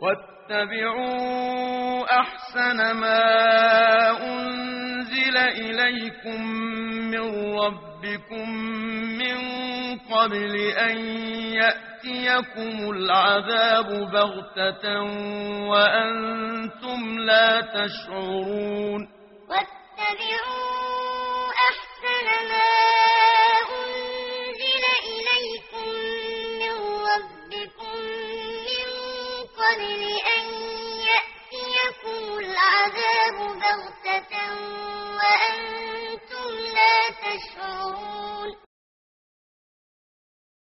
واتبعوا أحسن ما أنزل إليكم من ربكم من قبل أن يأتيكم العذاب بغتة وأنتم لا تشعرون